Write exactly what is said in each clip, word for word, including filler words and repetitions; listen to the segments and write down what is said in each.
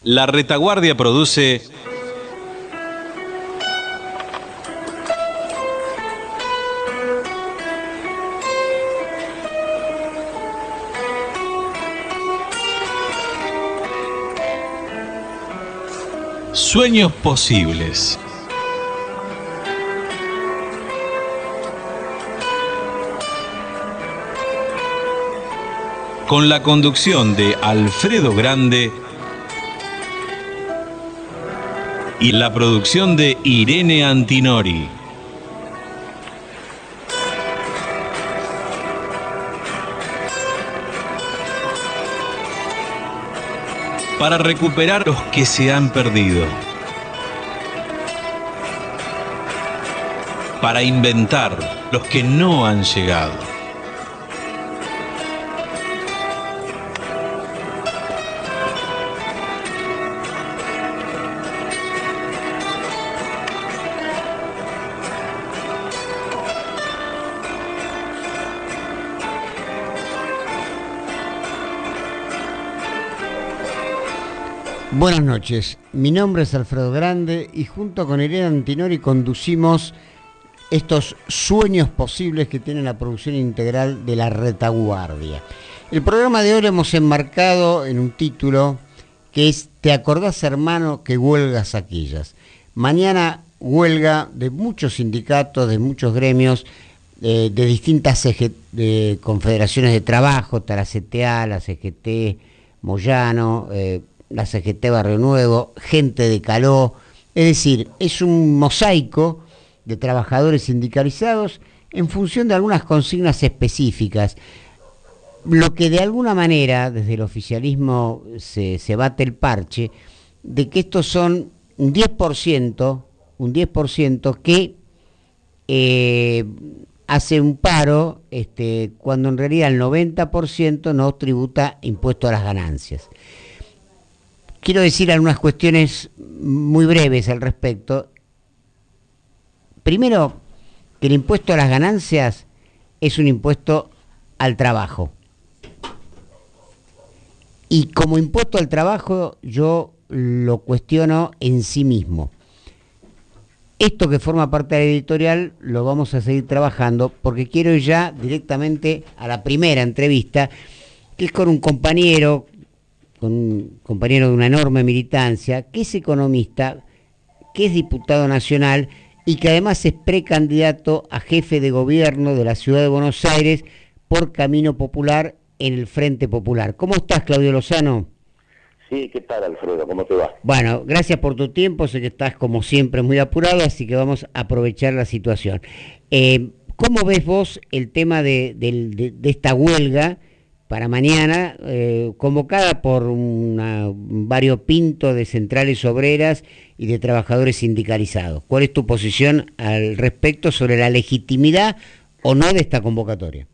La Retaguardia produce Sueños Posibles. Con la conducción de Alfredo Grande y la producción de Irene Antinori. Para recuperar los que se han perdido. Para inventar los que no han llegado. Buenas noches, mi nombre es Alfredo Grande y junto con Irene Antinori conducimos estos sueños posibles que tiene la producción integral de La Retaguardia. El programa de hoy lo hemos enmarcado en un título que es ¿Te acordás, hermano, que huelgas aquellas? Mañana huelga de muchos sindicatos, de muchos gremios, eh, de distintas C G, de confederaciones de trabajo, está la C T A, la C G T, Moyano, eh, la C G T Barrio Nuevo, gente de Caló, es decir, es un mosaico de trabajadores sindicalizados en función de algunas consignas específicas. Lo que de alguna manera desde el oficialismo se, se bate el parche de que estos son un diez por ciento, un diez por ciento que eh, hace un paro este, cuando en realidad el noventa por ciento no tributa impuesto a las ganancias. Quiero decir algunas cuestiones muy breves al respecto. Primero, que el impuesto a las ganancias es un impuesto al trabajo. Y como impuesto al trabajo yo lo cuestiono en sí mismo. Esto que forma parte de la editorial lo vamos a seguir trabajando porque quiero ir ya directamente a la primera entrevista, que es con un compañero, con un compañero de una enorme militancia, que es economista, que es diputado nacional y que además es precandidato a jefe de gobierno de la ciudad de Buenos Aires por Camino Popular en el Frente Popular. ¿Cómo estás, Claudio Lozano? Sí, ¿qué tal, Alfredo? ¿Cómo te va? Bueno, gracias por tu tiempo, sé que estás como siempre muy apurado, así que vamos a aprovechar la situación. Eh, ¿Cómo ves vos el tema de, de, de, de esta huelga para mañana, eh, convocada por una, un variopinto de centrales obreras y de trabajadores sindicalizados? ¿Cuál es tu posición al respecto sobre la legitimidad o no de esta convocatoria?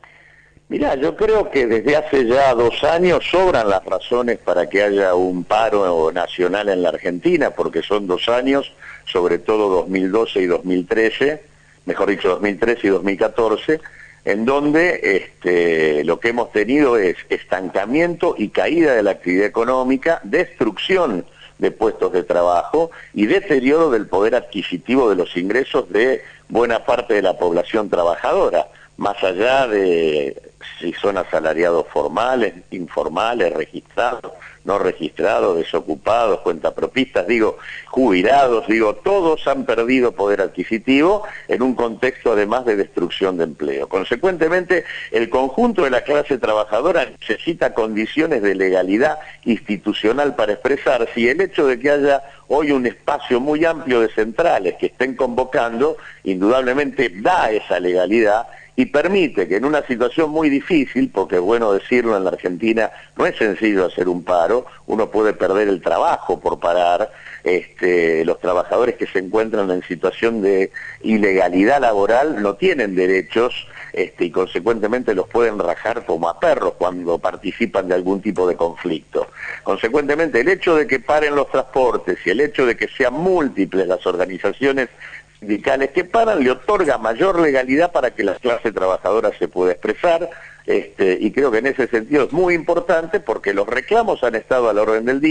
Mirá, yo creo que desde hace ya dos años sobran las razones para que haya un paro nacional en la Argentina, porque son dos años, sobre todo dos mil doce y dos mil trece, mejor dicho dos mil trece y dos mil catorce, en donde este, lo que hemos tenido es estancamiento y caída de la actividad económica, destrucción de puestos de trabajo y deterioro del poder adquisitivo de los ingresos de buena parte de la población trabajadora, más allá de si son asalariados formales, informales, registrados, no registrados, desocupados, cuentapropistas, digo, jubilados, digo, todos han perdido poder adquisitivo en un contexto además de destrucción de empleo. Consecuentemente, el conjunto de la clase trabajadora necesita condiciones de legalidad institucional para expresarse, y el hecho de que haya hoy un espacio muy amplio de centrales que estén convocando, indudablemente da esa legalidad y permite que en una situación muy difícil, porque es bueno decirlo, en la Argentina no es sencillo hacer un paro, uno puede perder el trabajo por parar, este, los trabajadores que se encuentran en situación de ilegalidad laboral no tienen derechos este, y consecuentemente los pueden rajar como a perros cuando participan de algún tipo de conflicto. Consecuentemente, el hecho de que paren los transportes y el hecho de que sean múltiples las organizaciones sindicales que paran le otorga mayor legalidad para que la clase trabajadora se pueda expresar, este, y creo que en ese sentido es muy importante porque los reclamos han estado a la orden del día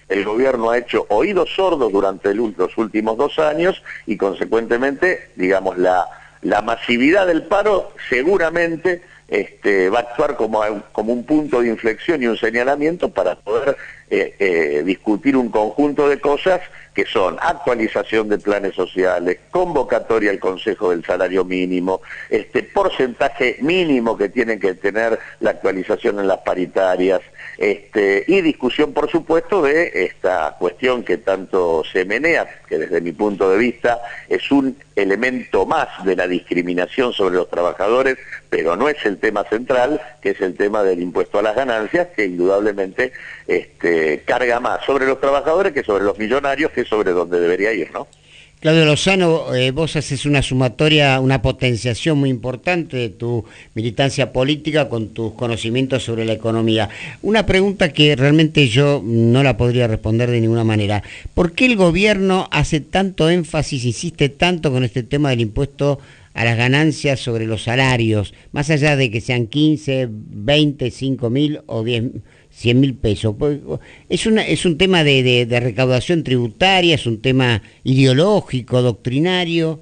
el gobierno ha hecho oídos sordos durante el, los últimos dos años y consecuentemente, digamos, la, la masividad del paro seguramente este, va a actuar como, como un punto de inflexión y un señalamiento para poder eh, eh, discutir un conjunto de cosas que son actualización de planes sociales, convocatoria al Consejo del Salario Mínimo, este porcentaje mínimo que tiene que tener la actualización en las paritarias, este, y discusión, por supuesto, de esta cuestión que tanto se menea, que desde mi punto de vista es un elemento más de la discriminación sobre los trabajadores, pero no es el tema central, que es el tema del impuesto a las ganancias, que indudablemente este, carga más sobre los trabajadores que sobre los millonarios, que es sobre donde debería ir, ¿no? Claudio Lozano, eh, vos haces una sumatoria, una potenciación muy importante de tu militancia política con tus conocimientos sobre la economía. Una pregunta que realmente yo no la podría responder de ninguna manera. ¿Por qué el gobierno hace tanto énfasis, insiste tanto con este tema del impuesto a las ganancias sobre los salarios, más allá de que sean quince, veinte, cinco mil o diez, cien mil pesos? Es, una, es un tema de, de, de recaudación tributaria, es un tema ideológico, doctrinario.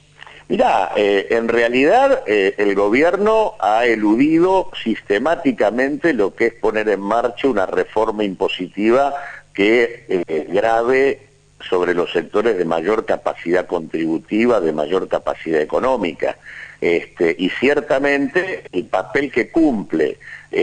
Mirá, eh, en realidad eh, el gobierno ha eludido sistemáticamente lo que es poner en marcha una reforma impositiva que eh, grave sobre los sectores de mayor capacidad contributiva, de mayor capacidad económica. Este, y ciertamente el papel que cumple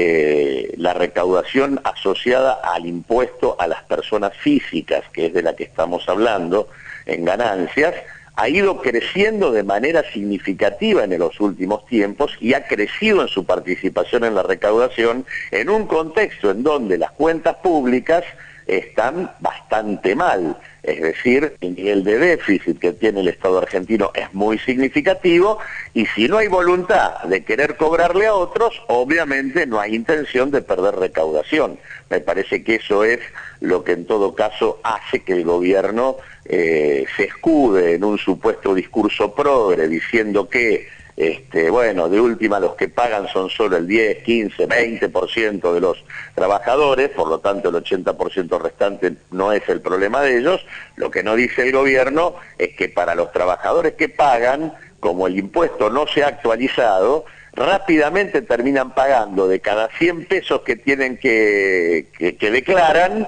eh, la recaudación asociada al impuesto a las personas físicas, que es de la que estamos hablando, en ganancias, ha ido creciendo de manera significativa en los últimos tiempos y ha crecido en su participación en la recaudación en un contexto en donde las cuentas públicas están bastante mal, es decir, el nivel de déficit que tiene el Estado argentino es muy significativo y si no hay voluntad de querer cobrarle a otros, obviamente no hay intención de perder recaudación. Me parece que eso es lo que en todo caso hace que el gobierno eh, se escude en un supuesto discurso progre diciendo que Este, bueno, de última los que pagan son solo el diez, quince, veinte por ciento de los trabajadores, por lo tanto el ochenta por ciento restante no es el problema de ellos. Lo que no dice el gobierno es que para los trabajadores que pagan, como el impuesto no se ha actualizado, rápidamente terminan pagando de cada cien pesos que tienen que, que, que declaran,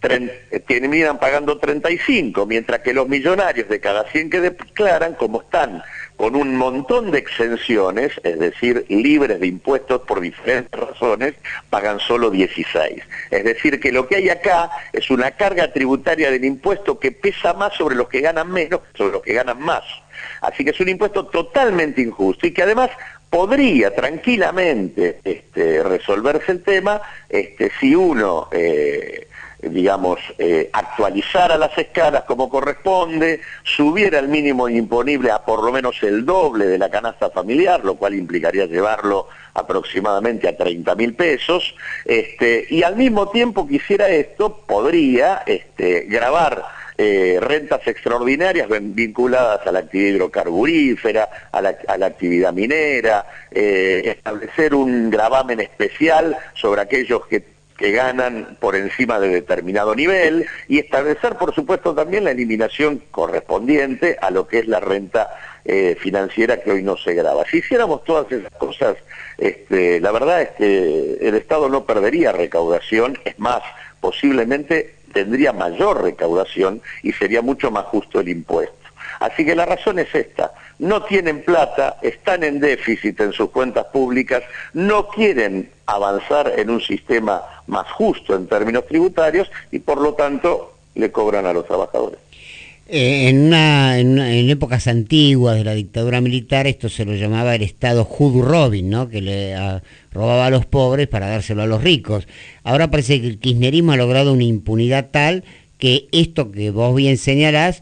terminan pagando treinta y cinco, mientras que los millonarios de cada cien que declaran, como están con un montón de exenciones, es decir, libres de impuestos por diferentes razones, pagan solo dieciséis. Es decir, que lo que hay acá es una carga tributaria del impuesto que pesa más sobre los que ganan menos que sobre los que ganan más. Así que es un impuesto totalmente injusto y que además podría tranquilamente este, resolverse el tema este, si uno... Eh, digamos, eh, actualizara las escalas como corresponde, subiera el mínimo imponible a por lo menos el doble de la canasta familiar, lo cual implicaría llevarlo aproximadamente a treinta mil pesos, este, y al mismo tiempo que hiciera esto, podría este, gravar eh, rentas extraordinarias vinculadas a la actividad hidrocarburífera, a la, a la actividad minera, eh, establecer un gravamen especial sobre aquellos que que ganan por encima de determinado nivel y establecer, por supuesto, también la eliminación correspondiente a lo que es la renta eh, financiera que hoy no se grava. Si hiciéramos todas esas cosas, este, la verdad es que el Estado no perdería recaudación, es más, posiblemente tendría mayor recaudación y sería mucho más justo el impuesto. Así que la razón es esta, no tienen plata, están en déficit en sus cuentas públicas, no quieren avanzar en un sistema más justo en términos tributarios y por lo tanto le cobran a los trabajadores. Eh, en, una, en, una, en épocas antiguas de la dictadura militar esto se lo llamaba el Estado Hood Robin, ¿no? Que le a, robaba a los pobres para dárselo a los ricos. Ahora parece que el kirchnerismo ha logrado una impunidad tal que esto que vos bien señalás,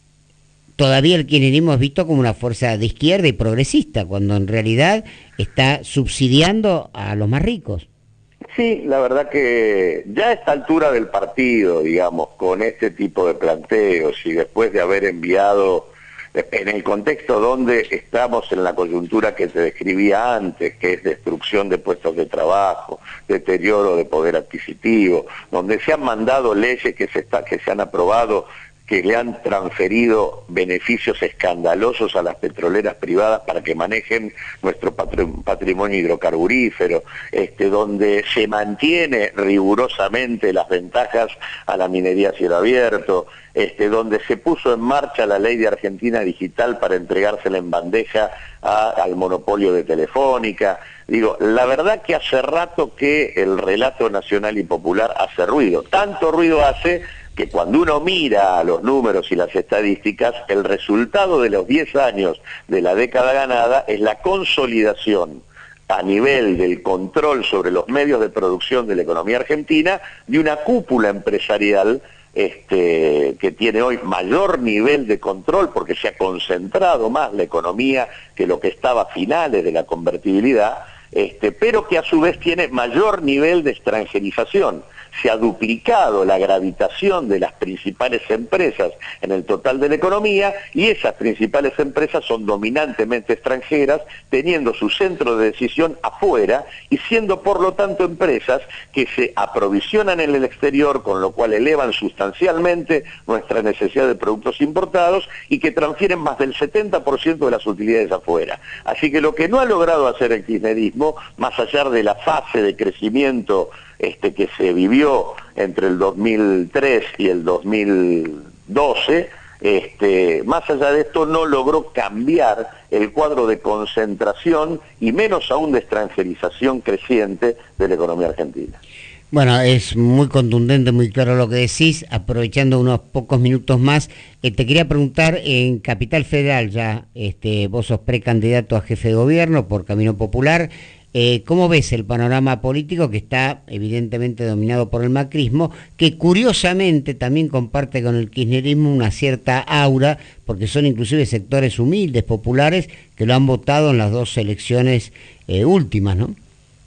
todavía el kirchnerismo es visto como una fuerza de izquierda y progresista, cuando en realidad está subsidiando a los más ricos. Sí, la verdad que ya a esta altura del partido, digamos, con este tipo de planteos y después de haber enviado en el contexto donde estamos en la coyuntura que te describía antes, que es destrucción de puestos de trabajo, deterioro de poder adquisitivo, donde se han mandado leyes que se, está, que se han aprobado que le han transferido beneficios escandalosos a las petroleras privadas para que manejen nuestro patrimonio hidrocarburífero, este, donde se mantiene rigurosamente las ventajas a la minería a cielo abierto, este, donde se puso en marcha la ley de Argentina Digital para entregársela en bandeja a, al monopolio de Telefónica. Digo, la verdad que hace rato que el relato nacional y popular hace ruido, tanto ruido hace que cuando uno mira los números y las estadísticas, el resultado de los diez años de la década ganada es la consolidación a nivel del control sobre los medios de producción de la economía argentina de una cúpula empresarial este, que tiene hoy mayor nivel de control porque se ha concentrado más la economía que lo que estaba a finales de la convertibilidad, este, pero que a su vez tiene mayor nivel de extranjerización. Se ha duplicado la gravitación de las principales empresas en el total de la economía y esas principales empresas son dominantemente extranjeras, teniendo su centro de decisión afuera y siendo por lo tanto empresas que se aprovisionan en el exterior, con lo cual elevan sustancialmente nuestra necesidad de productos importados y que transfieren más del setenta por ciento de las utilidades afuera. Así que lo que no ha logrado hacer el kirchnerismo, más allá de la fase de crecimiento Este, que se vivió entre el dos mil tres y el dos mil doce, este, más allá de esto no logró cambiar el cuadro de concentración y menos aún de extranjerización creciente de la economía argentina. Bueno, es muy contundente, muy claro lo que decís. Aprovechando unos pocos minutos más, eh, te quería preguntar, en Capital Federal ya, este, vos sos precandidato a jefe de gobierno por Camino Popular. Eh, ¿Cómo ves el panorama político que está evidentemente dominado por el macrismo, que curiosamente también comparte con el kirchnerismo una cierta aura, porque son inclusive sectores humildes, populares, que lo han votado en las dos elecciones eh, últimas, ¿no?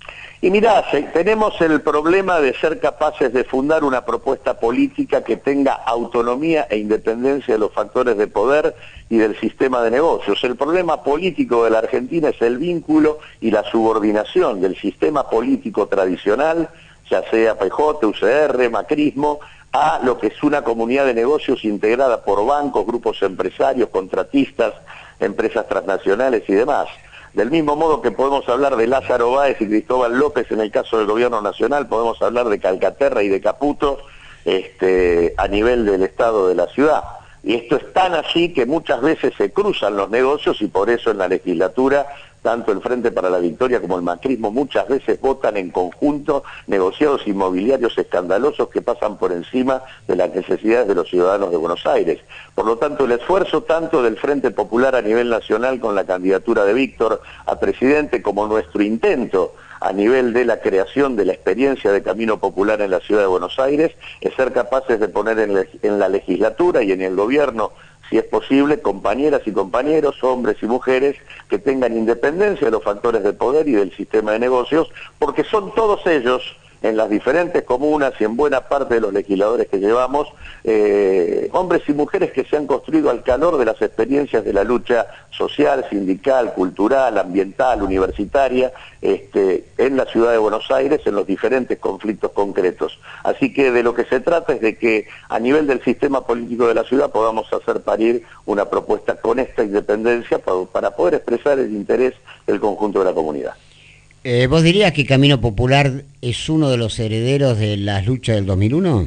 Y mirá, tenemos el problema de ser capaces de fundar una propuesta política que tenga autonomía e independencia de los factores de poder y del sistema de negocios. El problema político de la Argentina es el vínculo y la subordinación del sistema político tradicional, ya sea P J, U C R, macrismo, a lo que es una comunidad de negocios integrada por bancos, grupos empresarios, contratistas, empresas transnacionales y demás. Del mismo modo que podemos hablar de Lázaro Báez y Cristóbal López en el caso del gobierno nacional, podemos hablar de Calcaterra y de Caputo este, a nivel del estado de la ciudad. Y esto es tan así que muchas veces se cruzan los negocios y por eso en la legislatura, tanto el Frente para la Victoria como el macrismo muchas veces votan en conjunto negociados inmobiliarios escandalosos que pasan por encima de las necesidades de los ciudadanos de Buenos Aires. Por lo tanto, el esfuerzo tanto del Frente Popular a nivel nacional con la candidatura de Víctor a presidente como nuestro intento a nivel de la creación de la experiencia de Camino Popular en la ciudad de Buenos Aires es ser capaces de poner en, en la legislatura y en el gobierno, si es posible, compañeras y compañeros, hombres y mujeres, que tengan independencia de los factores de poder y del sistema de negocios, porque son todos ellos, en las diferentes comunas y en buena parte de los legisladores que llevamos, eh, hombres y mujeres que se han construido al calor de las experiencias de la lucha social, sindical, cultural, ambiental, universitaria, este, en la ciudad de Buenos Aires, en los diferentes conflictos concretos. Así que de lo que se trata es de que a nivel del sistema político de la ciudad podamos hacer parir una propuesta con esta independencia para, para poder expresar el interés del conjunto de la comunidad. Eh, ¿Vos dirías que Camino Popular es uno de los herederos de las luchas del dos mil uno?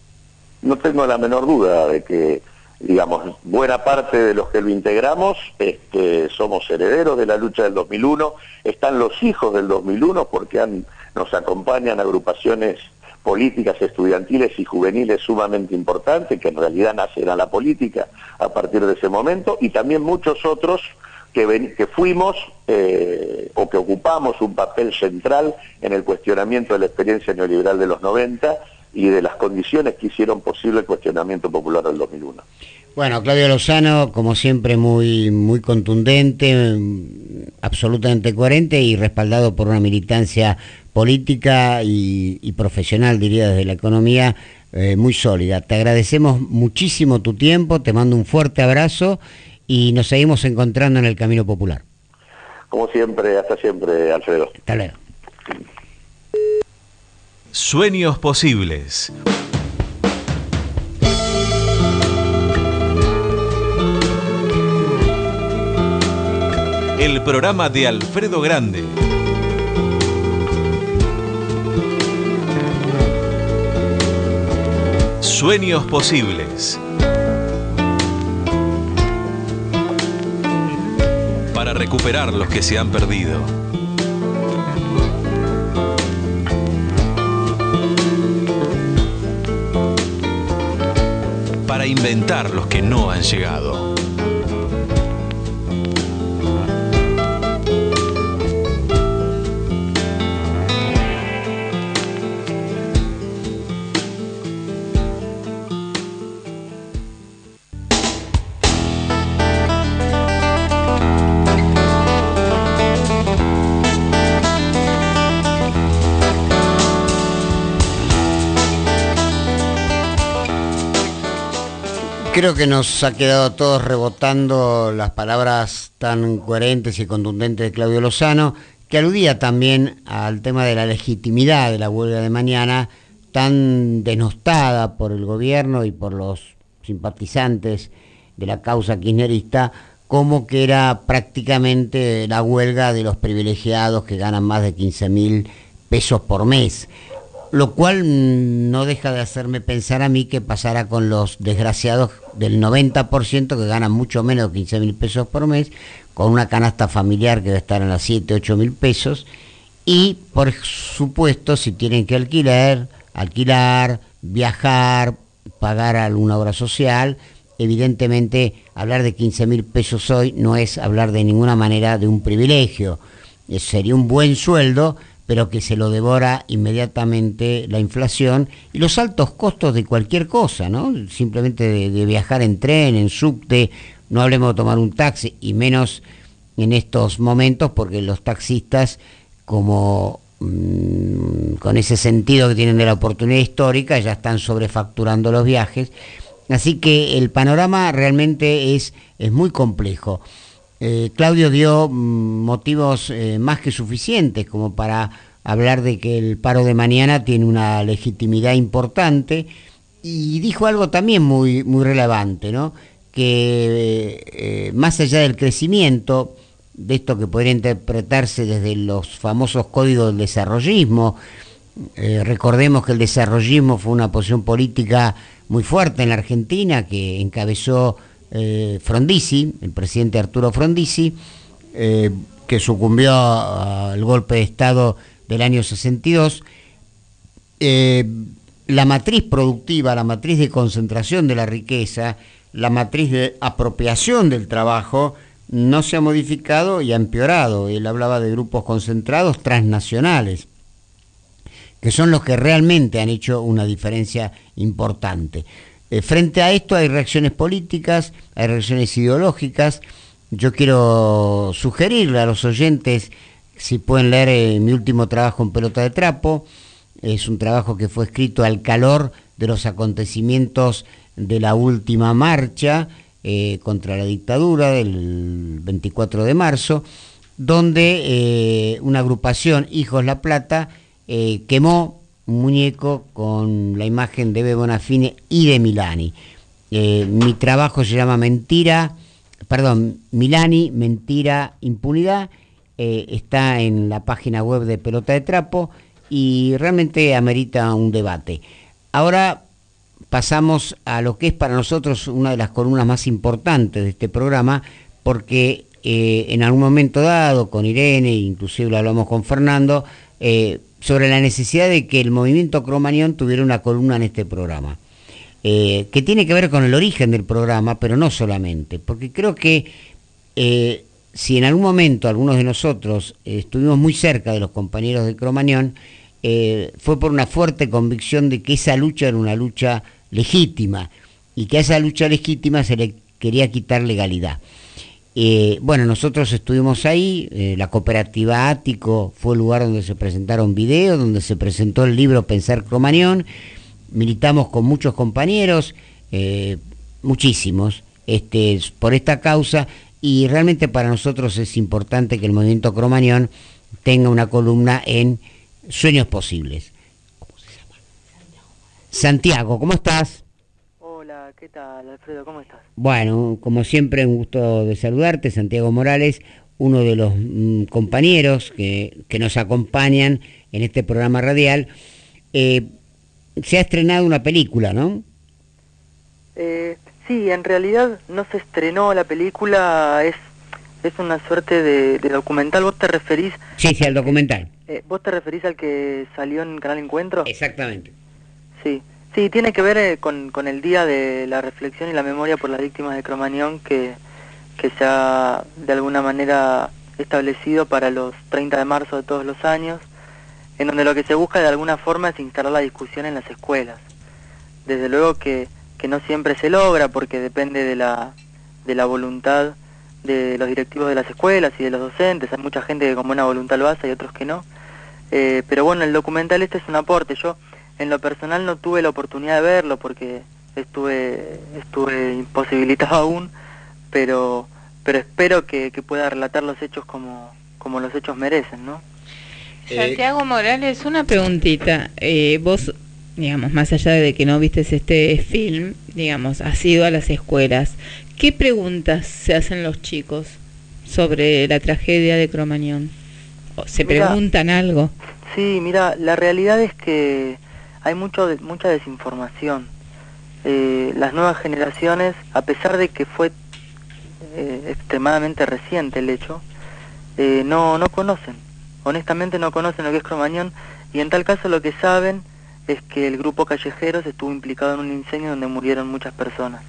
No tengo la menor duda de que, digamos, buena parte de los que lo integramos este, somos herederos de la lucha del dos mil uno, están los hijos del dos mil uno porque han, nos acompañan agrupaciones políticas estudiantiles y juveniles sumamente importantes que en realidad nacen a la política a partir de ese momento y también muchos otros Que, ven, que fuimos eh, o que ocupamos un papel central en el cuestionamiento de la experiencia neoliberal de los noventa y de las condiciones que hicieron posible el cuestionamiento popular del dos mil uno. Bueno, Claudio Lozano, como siempre, muy, muy contundente, absolutamente coherente y respaldado por una militancia política y, y profesional, diría, desde la economía, eh, muy sólida. Te agradecemos muchísimo tu tiempo, te mando un fuerte abrazo y nos seguimos encontrando en el Camino Popular. Como siempre, hasta siempre, Alfredo. Hasta luego. Sueños posibles. El programa de Alfredo Grande. Sueños posibles. Para recuperar los que se han perdido. Para inventar los que no han llegado. Creo que nos ha quedado a todos rebotando las palabras tan coherentes y contundentes de Claudio Lozano, que aludía también al tema de la legitimidad de la huelga de mañana, tan denostada por el gobierno y por los simpatizantes de la causa kirchnerista, como que era prácticamente la huelga de los privilegiados que ganan más de quince mil pesos por mes. Lo cual no deja de hacerme pensar a mí qué pasará con los desgraciados del noventa por ciento que ganan mucho menos de quince mil pesos por mes, con una canasta familiar que va a estar en las siete, ocho mil pesos, y por supuesto si tienen que alquilar, alquilar, viajar, pagar alguna obra social, evidentemente hablar de quince mil pesos hoy no es hablar de ninguna manera de un privilegio, sería un buen sueldo, pero que se lo devora inmediatamente la inflación y los altos costos de cualquier cosa, ¿no? Simplemente de, de viajar en tren, en subte, no hablemos de tomar un taxi, y menos en estos momentos, porque los taxistas, como mmm, con ese sentido que tienen de la oportunidad histórica, ya están sobrefacturando los viajes. Así que el panorama realmente es, es muy complejo. Eh, Claudio dio mm, motivos eh, más que suficientes como para hablar de que el paro de mañana tiene una legitimidad importante, y dijo algo también muy, muy relevante, ¿no? Que eh, más allá del crecimiento, de esto que podría interpretarse desde los famosos códigos del desarrollismo, eh, recordemos que el desarrollismo fue una posición política muy fuerte en la Argentina que encabezó Eh, Frondizi, el presidente Arturo Frondizi, eh, que sucumbió al golpe de Estado del año sesenta y dos. Eh, la matriz productiva, la matriz de concentración de la riqueza, la matriz de apropiación del trabajo, no se ha modificado y ha empeorado. Él hablaba de grupos concentrados transnacionales, que son los que realmente han hecho una diferencia importante. Eh, frente a esto hay reacciones políticas, hay reacciones ideológicas. Yo quiero sugerirle a los oyentes si pueden leer eh, mi último trabajo en Pelota de Trapo. Es un trabajo que fue escrito al calor de los acontecimientos de la última marcha eh, contra la dictadura del veinticuatro de marzo, donde eh, una agrupación, Hijos La Plata, eh, quemó un muñeco con la imagen de Bebe Bonafini y de Milani. Eh, mi trabajo se llama Mentira, perdón, Milani, Mentira, Impunidad. Eh, está en la página web de Pelota de Trapo y realmente amerita un debate. Ahora pasamos a lo que es para nosotros una de las columnas más importantes de este programa, porque eh, en algún momento dado, con Irene, inclusive lo hablamos con Fernando, eh, sobre la necesidad de que el movimiento Cromañón tuviera una columna en este programa, eh, que tiene que ver con el origen del programa, pero no solamente, porque creo que eh, si en algún momento algunos de nosotros eh, estuvimos muy cerca de los compañeros de Cromañón, eh, fue por una fuerte convicción de que esa lucha era una lucha legítima, y que a esa lucha legítima se le quería quitar legalidad. Eh, bueno, nosotros estuvimos ahí, eh, la cooperativa Ático fue el lugar donde se presentaron videos, donde se presentó el libro Pensar Cromañón, militamos con muchos compañeros, eh, muchísimos, este, por esta causa, y realmente para nosotros es importante que el movimiento Cromañón tenga una columna en Sueños Posibles. ¿Cómo se llama? Santiago, ¿cómo estás? Hola, ¿qué tal, Alfredo? ¿Cómo estás? Bueno, como siempre, un gusto de saludarte, Santiago Morales, uno de los mm, compañeros que, que nos acompañan en este programa radial. Eh, se ha estrenado una película, ¿no? Eh, sí, en realidad no se estrenó la película, es es una suerte de, de documental. ¿Vos te referís? Sí, sí, al documental. Eh, ¿Vos te referís al que salió en Canal Encuentro? Exactamente. Sí, sí, tiene que ver eh, con, con el Día de la Reflexión y la Memoria por las Víctimas de Cromañón, que, que se ha de alguna manera establecido para los treinta de marzo de todos los años, en donde lo que se busca de alguna forma es instalar la discusión en las escuelas. Desde luego que, que no siempre se logra, porque depende de la, de la voluntad de los directivos de las escuelas y de los docentes. Hay mucha gente que con buena voluntad lo hace y otros que no. Eh, pero bueno, el documental este es un aporte. Yo en lo personal no tuve la oportunidad de verlo porque estuve estuve imposibilitado aún, pero pero espero que, que pueda relatar los hechos como, como los hechos merecen, ¿no? Santiago Morales, una preguntita. Eh, vos, digamos, más allá de que no vistes este film, digamos, has ido a las escuelas. ¿Qué preguntas se hacen los chicos sobre la tragedia de Cromañón? ¿Se Mirá, preguntan algo? Sí, mira, la realidad es que hay mucho de, mucha desinformación. Eh, las nuevas generaciones, a pesar de que fue eh, extremadamente reciente el hecho, eh, no, no conocen. Honestamente no conocen lo que es Cromañón, y en tal caso lo que saben es que el grupo Callejeros estuvo implicado en un incendio donde murieron muchas personas.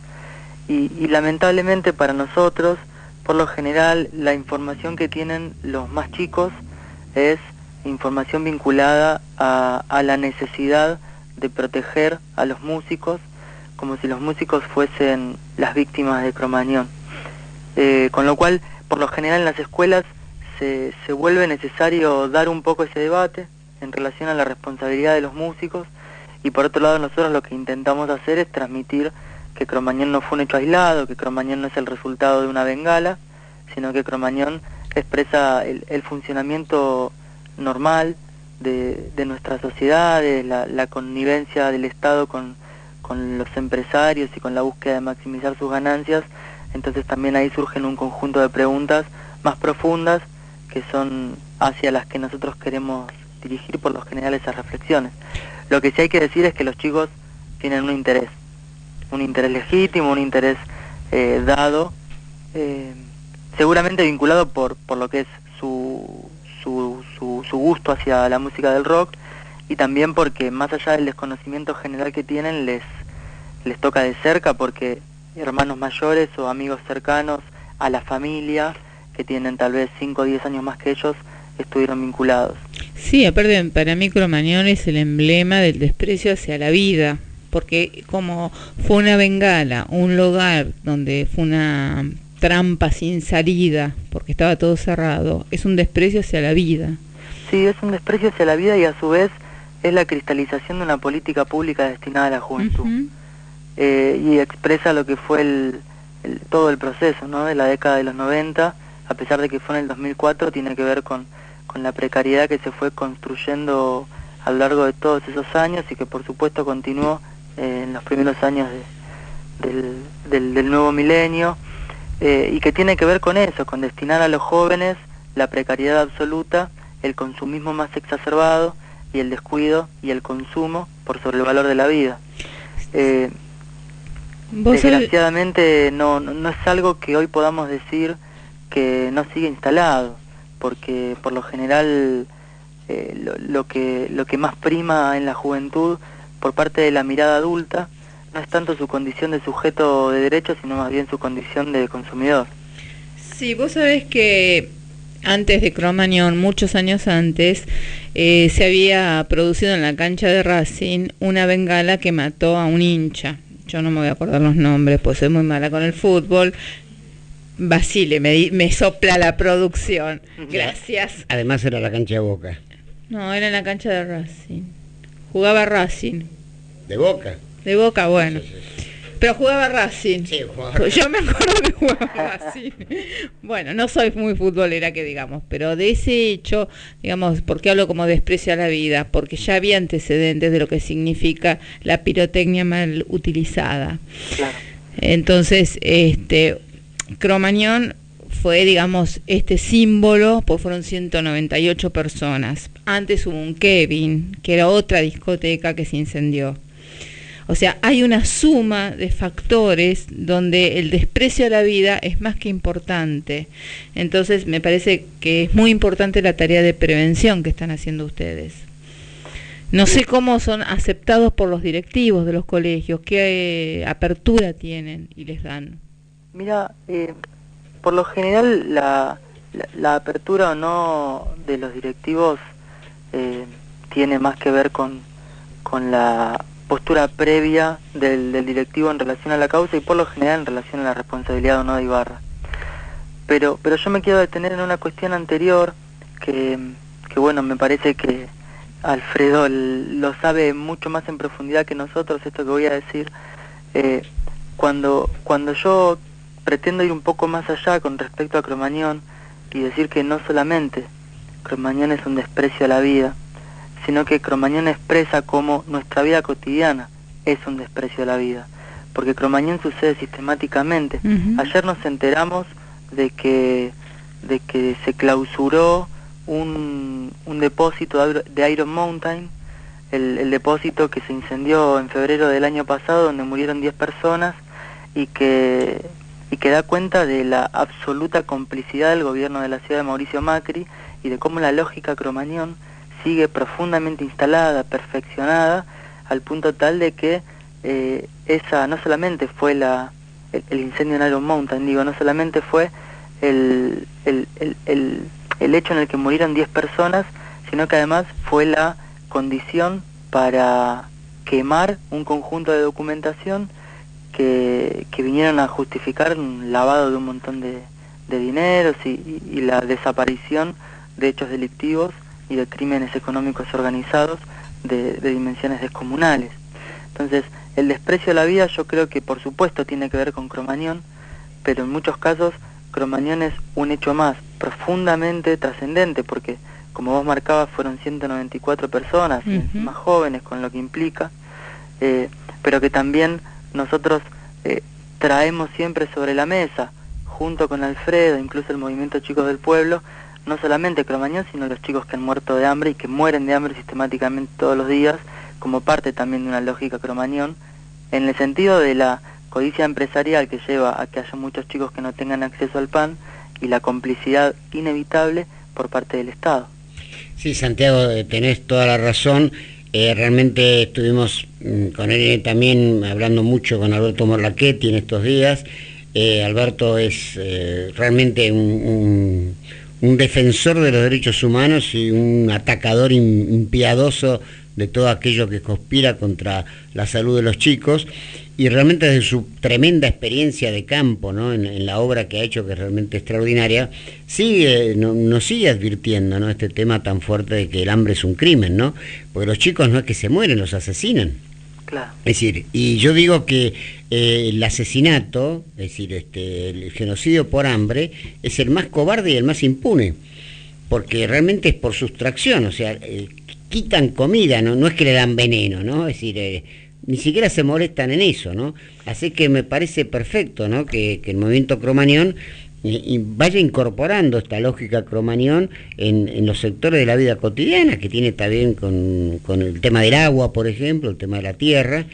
Y, y lamentablemente para nosotros, por lo general, la información que tienen los más chicos es información vinculada a, a la necesidad de proteger a los músicos, como si los músicos fuesen las víctimas de Cromañón. Eh, con lo cual, por lo general en las escuelas se, se vuelve necesario dar un poco ese debate en relación a la responsabilidad de los músicos, y por otro lado nosotros lo que intentamos hacer es transmitir que Cromañón no fue un hecho aislado, que Cromañón no es el resultado de una bengala, sino que Cromañón expresa el, el funcionamiento normal de, de nuestras sociedades, la, la connivencia del Estado con, con los empresarios y con la búsqueda de maximizar sus ganancias. Entonces también ahí surgen un conjunto de preguntas más profundas que son hacia las que nosotros queremos dirigir por lo general esas reflexiones. Lo que sí hay que decir es que los chicos tienen un interés, un interés legítimo, un interés eh, dado, eh, seguramente vinculado por, por lo que es su, su, su, su gusto hacia la música del rock, y también porque más allá del desconocimiento general que tienen, les, les toca de cerca, porque hermanos mayores o amigos cercanos a la familia, que tienen tal vez cinco o diez años más que ellos, estuvieron vinculados. Sí, aparte para mí Cromañón es el emblema del desprecio hacia la vida, porque como fue una bengala, un lugar donde fue una trampa sin salida, porque estaba todo cerrado, es un desprecio hacia la vida. Sí, es un desprecio hacia la vida, y a su vez es la cristalización de una política pública destinada a la juventud. Uh-huh. eh, y expresa lo que fue el, el, todo el proceso, ¿no?, de la década de los noventa, a pesar de que fue en el dos mil cuatro, tiene que ver con, con la precariedad que se fue construyendo a lo largo de todos esos años, y que por supuesto continuó eh, en los primeros años de, del, del, del nuevo milenio, eh, y que tiene que ver con eso, con destinar a los jóvenes la precariedad absoluta, el consumismo más exacerbado y el descuido y el consumo por sobre el valor de la vida. Eh, desgraciadamente no, no, no es algo que hoy podamos decir que no sigue instalado, porque por lo general eh, lo, lo que lo que más prima en la juventud por parte de la mirada adulta no es tanto su condición de sujeto de derechos, sino más bien su condición de consumidor. Sí, vos sabés que antes de Cromañón, muchos años antes, eh, se había producido en la cancha de Racing una bengala que mató a un hincha. Yo no me voy a acordar los nombres, pues soy muy mala con el fútbol. Basile, me, me sopla la producción. Gracias. Además era la cancha de Boca. No, era en la cancha de Racing. Jugaba Racing. ¿De Boca? De Boca, bueno. Sí, sí, sí. Pero jugaba Racing. Sí, jugaba. Yo me acuerdo que jugaba Racing. Bueno, no soy muy futbolera que digamos, pero de ese hecho, digamos, ¿por qué hablo como desprecio a la vida? Porque ya había antecedentes de lo que significa la pirotecnia mal utilizada. Claro. Entonces, este, Cromañón fue, digamos, este símbolo, pues fueron ciento noventa y ocho personas. Antes hubo un Kevin, que era otra discoteca que se incendió. O sea, hay una suma de factores donde el desprecio a la vida es más que importante. Entonces, me parece que es muy importante la tarea de prevención que están haciendo ustedes. No sé cómo son aceptados por los directivos de los colegios, qué eh, apertura tienen y les dan. Mira, eh, por lo general la, la, la apertura o no de los directivos eh, tiene más que ver con, con la postura previa del, del directivo en relación a la causa y por lo general en relación a la responsabilidad o no de Ibarra. Pero, pero yo me quiero detener en una cuestión anterior que, que bueno, me parece que Alfredo lo sabe mucho más en profundidad que nosotros, esto que voy a decir. Eh, cuando, cuando yo pretendo ir un poco más allá con respecto a Cromañón y decir que no solamente Cromañón es un desprecio a la vida, sino que Cromañón expresa cómo nuestra vida cotidiana es un desprecio a la vida, porque Cromañón sucede sistemáticamente. Uh-huh. Ayer nos enteramos de que, de que se clausuró un, un depósito de Iron Mountain, el, el depósito que se incendió en febrero del año pasado, donde murieron diez personas, y que... y que da cuenta de la absoluta complicidad del gobierno de la ciudad de Mauricio Macri y de cómo la lógica Cromañón sigue profundamente instalada, perfeccionada, al punto tal de que eh, esa no solamente fue la el, el incendio en Iron Mountain, digo, no solamente fue el, el, el, el, el hecho en el que murieron diez personas, sino que además fue la condición para quemar un conjunto de documentación Que, que vinieron a justificar un lavado de un montón de, de dineros y, y, y la desaparición de hechos delictivos y de crímenes económicos organizados de, de dimensiones descomunales. Entonces, el desprecio a la vida yo creo que por supuesto tiene que ver con Cromañón, pero en muchos casos Cromañón es un hecho más profundamente trascendente, porque como vos marcabas fueron ciento noventa y cuatro personas, uh-huh. más jóvenes, con lo que implica, eh, pero que también nosotros eh, traemos siempre sobre la mesa, junto con Alfredo, incluso el movimiento Chicos del Pueblo, no solamente Cromañón, sino los chicos que han muerto de hambre y que mueren de hambre sistemáticamente todos los días, como parte también de una lógica Cromañón, en el sentido de la codicia empresarial que lleva a que haya muchos chicos que no tengan acceso al pan y la complicidad inevitable por parte del Estado. Sí, Santiago, tenés toda la razón. Eh, realmente estuvimos mmm, con él también hablando mucho con Alberto Morlachetti en estos días. Eh, Alberto es eh, realmente un, un, un defensor de los derechos humanos y un atacador impiadoso de todo aquello que conspira contra la salud de los chicos, y realmente desde su tremenda experiencia de campo, ¿no? en, en la obra que ha hecho, que es realmente extraordinaria, sigue, no, nos sigue advirtiendo, ¿no? este tema tan fuerte de que el hambre es un crimen, ¿no? Porque los chicos no es que se mueren, los asesinan. Claro. Es decir, y yo digo que eh, el asesinato, es decir, este, el genocidio por hambre, es el más cobarde y el más impune, porque realmente es por sustracción, o sea, eh, quitan comida, no, no es que le dan veneno, ¿no? Es decir, eh, ni siquiera se molestan en eso, ¿no? Así que me parece perfecto, ¿no? Que, que el movimiento Cromañón eh, y vaya incorporando esta lógica Cromañón en, en los sectores de la vida cotidiana, que tiene también con, con el tema del agua, por ejemplo, el tema de la tierra.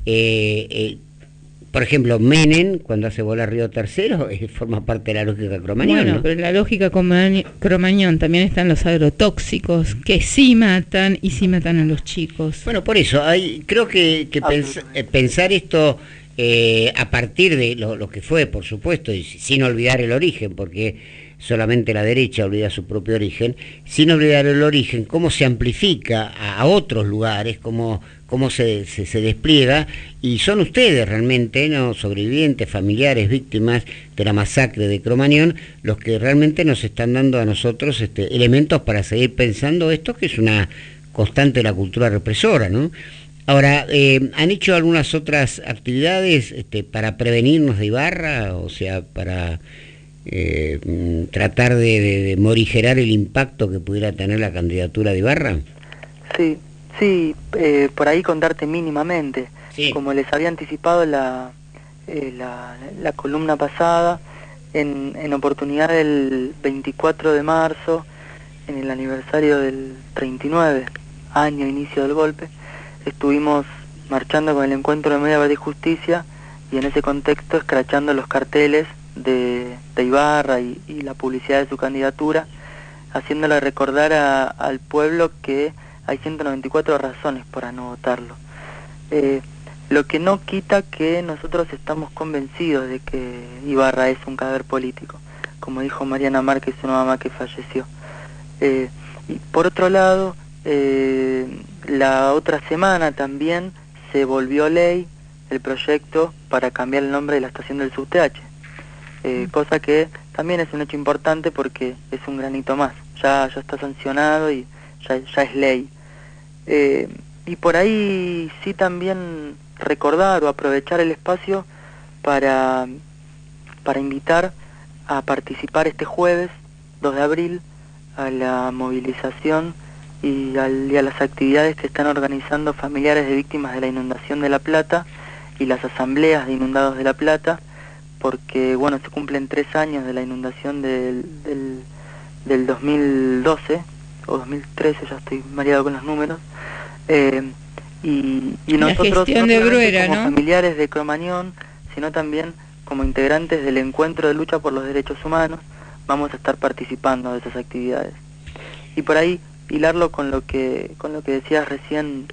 Eh, eh, por ejemplo, Menem, cuando hace volar Río Tercero, eh, forma parte de la lógica Cromañón. Bueno, ¿no? pero en la lógica Cromañón también están los agrotóxicos, que sí matan y sí matan a los chicos. Bueno, por eso, hay, creo que, que pens, eh, pensar esto eh, a partir de lo, lo que fue, por supuesto, y sin olvidar el origen, porque solamente la derecha olvida su propio origen, sin olvidar el origen, cómo se amplifica a, a otros lugares, cómo, cómo se, se, se despliega, y son ustedes realmente, ¿no? sobrevivientes, familiares, víctimas de la masacre de Cromañón, los que realmente nos están dando a nosotros este, elementos para seguir pensando esto, que es una constante de la cultura represora, ¿no? Ahora, eh, ¿han hecho algunas otras actividades este, para prevenirnos de Ibarra? O sea, para eh, tratar de, de, de morigerar el impacto que pudiera tener la candidatura de Ibarra. Sí, sí, eh, por ahí contarte mínimamente. Sí. Como les había anticipado la, eh, la, la columna pasada, en, en oportunidad del veinticuatro de marzo, en el aniversario del treinta y nueve, año inicio del golpe, estuvimos marchando con el Encuentro de Memoria, Verdad y Justicia, y en ese contexto escrachando los carteles de, de Ibarra y, y la publicidad de su candidatura, haciéndole recordar a, al pueblo que hay ciento noventa y cuatro razones para no votarlo. Eh, lo que no quita que nosotros estamos convencidos de que Ibarra es un cadáver político, como dijo Mariana Márquez, una mamá que falleció. Eh, y por otro lado, eh, la otra semana también se volvió ley el proyecto para cambiar el nombre de la estación del subte H, eh, cosa que también es un hecho importante porque es un granito más, ya, ya está sancionado y ya, ya es ley. Eh, y por ahí sí también recordar o aprovechar el espacio para, para invitar a participar este jueves dos de abril a la movilización y, al, y a las actividades que están organizando familiares de víctimas de la inundación de La Plata y las asambleas de inundados de La Plata, porque bueno, se cumplen tres años de la inundación del, del, del dos mil doce o dos mil trece, ya estoy mareado con los números, eh, y, y nosotros no de Bruera, como ¿no? familiares de Cromañón, sino también como integrantes del Encuentro de Lucha por los Derechos Humanos, vamos a estar participando de esas actividades. Y por ahí, hilarlo con lo que con lo que decías recién,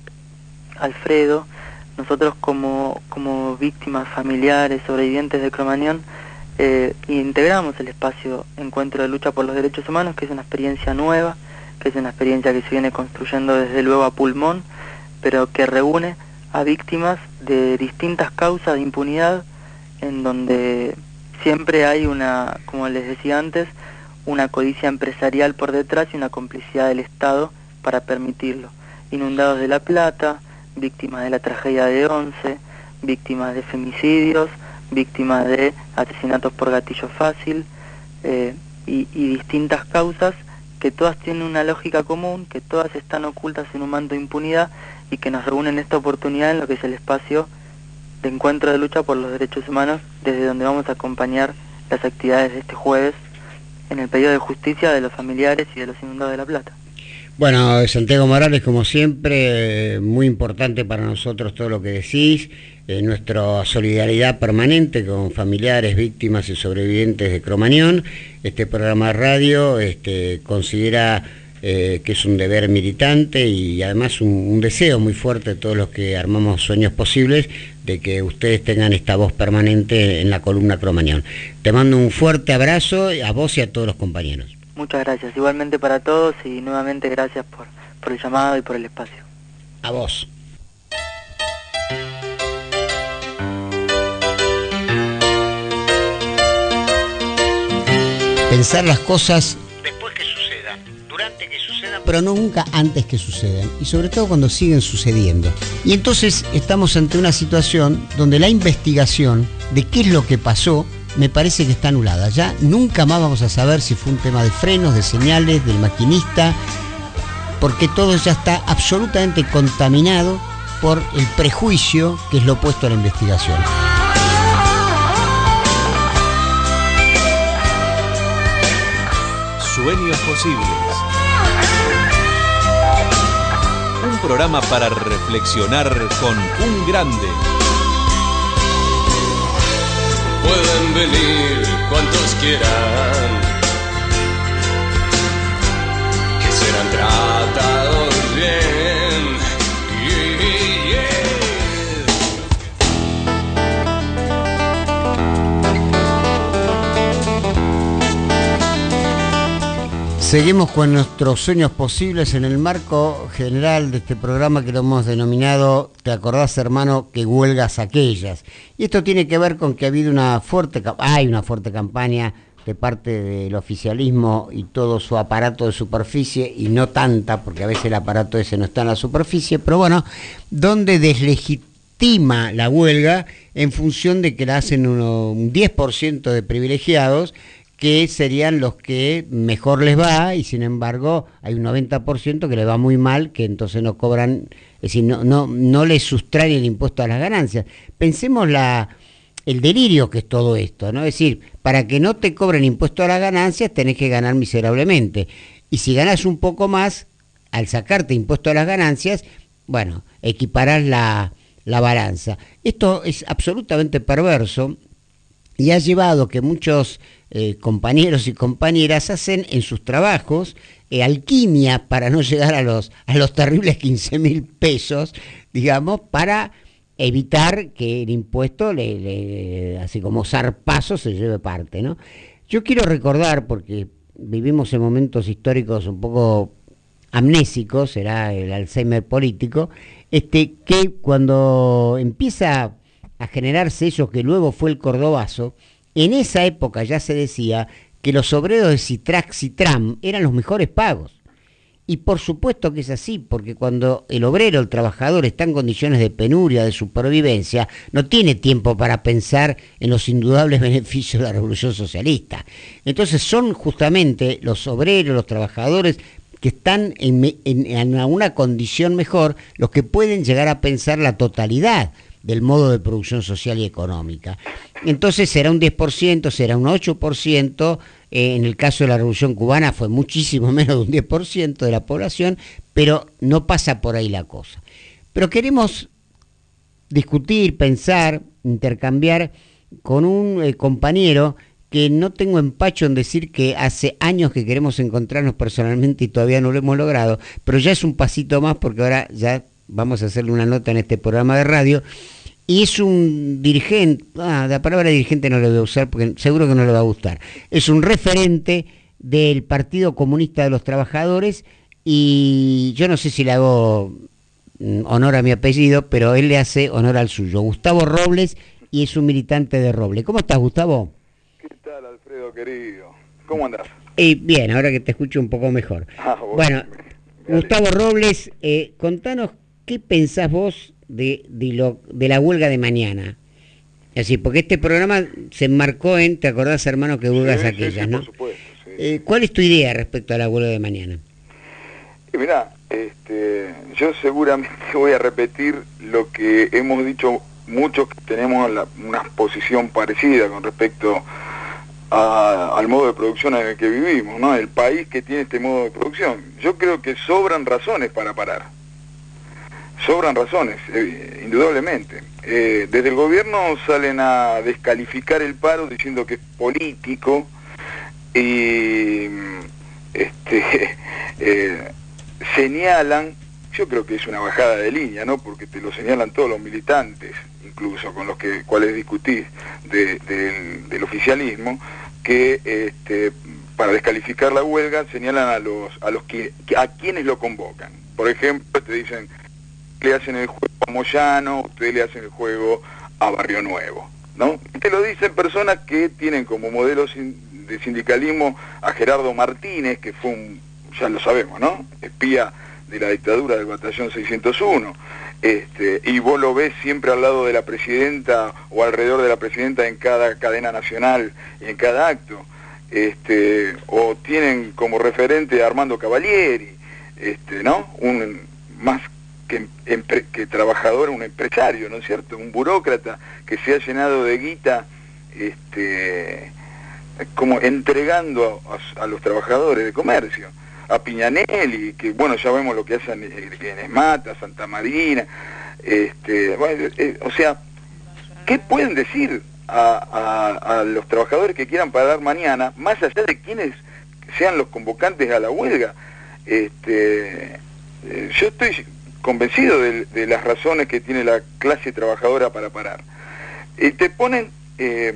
Alfredo, nosotros como, como víctimas familiares, sobrevivientes de Cromañón, eh, integramos el espacio Encuentro de Lucha por los Derechos Humanos, que es una experiencia nueva, que es una experiencia que se viene construyendo desde luego a pulmón, pero que reúne a víctimas de distintas causas de impunidad, en donde siempre hay una, como les decía antes, una codicia empresarial por detrás y una complicidad del Estado para permitirlo. Inundados de La Plata, víctimas de la tragedia de Once, víctimas de femicidios, víctimas de asesinatos por gatillo fácil, eh, y, y distintas causas que todas tienen una lógica común, que todas están ocultas en un manto de impunidad y que nos reúnen en esta oportunidad en lo que es el espacio de encuentro de lucha por los derechos humanos, desde donde vamos a acompañar las actividades de este jueves en el pedido de justicia de los familiares y de los inundados de La Plata. Bueno, Santiago Morales, como siempre, muy importante para nosotros todo lo que decís, eh, nuestra solidaridad permanente con familiares, víctimas y sobrevivientes de Cromañón. Este programa de radio este, considera eh, que es un deber militante y además un, un deseo muy fuerte de todos los que armamos Sueños Posibles, de que ustedes tengan esta voz permanente en la columna Cromañón. Te mando un fuerte abrazo a vos y a todos los compañeros. Muchas gracias, igualmente para todos, y nuevamente gracias por, por el llamado y por el espacio. A vos. Pensar las cosas después que sucedan, durante que sucedan, pero no nunca antes que sucedan, y sobre todo cuando siguen sucediendo. Y entonces estamos ante una situación donde la investigación de qué es lo que pasó me parece que está anulada. Ya nunca más vamos a saber si fue un tema de frenos, de señales, del maquinista, porque todo ya está absolutamente contaminado por el prejuicio que es lo opuesto a la investigación. Sueños Posibles. Un programa para reflexionar con un grande. Pueden venir cuantos quieran, que serán tratados bien. Yeah, yeah. Seguimos con nuestros sueños posibles en el marco general de este programa que lo hemos denominado ¿Te acordás, hermano, que huelgas aquellas? Y esto tiene que ver con que ha habido una fuerte, hay una fuerte campaña de parte del oficialismo y todo su aparato de superficie, y no tanta, porque a veces el aparato ese no está en la superficie, pero bueno, donde deslegitima la huelga en función de que la hacen uno, un diez por ciento de privilegiados, que serían los que mejor les va, y sin embargo hay un noventa por ciento que les va muy mal, que entonces no cobran, es decir, no, no, no les sustraen el impuesto a las ganancias. Pensemos la... el delirio que es todo esto, ¿no? Es decir, para que no te cobren impuesto a las ganancias tenés que ganar miserablemente. Y si ganás un poco más, al sacarte impuesto a las ganancias, bueno, equiparás la, la balanza. Esto es absolutamente perverso y ha llevado que muchos eh, compañeros y compañeras hacen en sus trabajos eh, alquimia para no llegar a los, a los terribles quince mil pesos, digamos, para evitar que el impuesto, le, le, así como zarpazo, se lleve parte, ¿no? Yo quiero recordar, porque vivimos en momentos históricos un poco amnésicos, será el Alzheimer político, este, que cuando empieza a generarse eso que luego fue el Cordobazo, en esa época ya se decía que los obreros de Citrax y Tram eran los mejores pagos. Y por supuesto que es así, porque cuando el obrero, el trabajador, está en condiciones de penuria, de supervivencia, no tiene tiempo para pensar en los indudables beneficios de la revolución socialista. Entonces son justamente los obreros, los trabajadores que están en, en, en una condición mejor, los que pueden llegar a pensar la totalidad del modo de producción social y económica. Entonces será un diez por ciento, será un ocho por ciento, eh, en el caso de la Revolución Cubana fue muchísimo menos de un diez por ciento de la población, pero no pasa por ahí la cosa. Pero queremos discutir, pensar, intercambiar con un eh, compañero que no tengo empacho en decir que hace años que queremos encontrarnos personalmente y todavía no lo hemos logrado, pero ya es un pasito más porque ahora ya vamos a hacerle una nota en este programa de radio, y es un dirigente, ah, la palabra dirigente no la voy a usar porque seguro que no le va a gustar, es un referente del Partido Comunista de los Trabajadores, y yo no sé si le hago honor a mi apellido, pero él le hace honor al suyo, Gustavo Robles, y es un militante de Robles. ¿Cómo estás, Gustavo? ¿Qué tal, Alfredo, querido? ¿Cómo andás? Eh, bien, ahora que te escucho un poco mejor. Ah, bueno, bueno me, me Gustavo Robles, eh, contanos qué pensás vos de, de, lo, de la huelga de mañana. Así, porque este programa se enmarcó en, ¿te acordás, hermano, que huelgas sí, aquellas, sí, sí, no? Por supuesto, sí. Eh, ¿Cuál es tu idea respecto a la huelga de mañana? Y mirá, este, yo seguramente voy a repetir lo que hemos dicho muchos que tenemos la, una posición parecida con respecto a, al modo de producción en el que vivimos, ¿no? El país que tiene este modo de producción. Yo creo que sobran razones para parar. Sobran razones, eh, indudablemente. Eh, desde el gobierno salen a descalificar el paro diciendo que es político y este, eh, señalan, yo creo que es una bajada de línea, ¿no? Porque te lo señalan todos los militantes, incluso con los que cuales discutís de, de, del oficialismo, que este, para descalificar la huelga señalan a los a los que a quienes lo convocan. Por ejemplo, te dicen, le hacen el juego a Moyano, ustedes le hacen el juego a Barrio Nuevo, ¿no? Y te lo dicen personas que tienen como modelo de sindicalismo a Gerardo Martínez, que fue un, ya lo sabemos, ¿no?, espía de la dictadura del batallón seiscientos uno, este, y vos lo ves siempre al lado de la presidenta o alrededor de la presidenta en cada cadena nacional y en cada acto, este, o tienen como referente a Armando Cavalieri, este, ¿no?, un más que, empre, que trabajador, un empresario, ¿no es cierto?, un burócrata que se ha llenado de guita, este, como entregando a, a, a los trabajadores de comercio, a Piñanelli, que bueno, ya vemos lo que hacen en Esmata, Santa Marina, este, bueno, eh, o sea, ¿qué pueden decir a, a, a los trabajadores que quieran parar mañana, más allá de quienes sean los convocantes a la huelga? Este, eh, yo estoy convencido de, de las razones que tiene la clase trabajadora para parar. Y te ponen eh,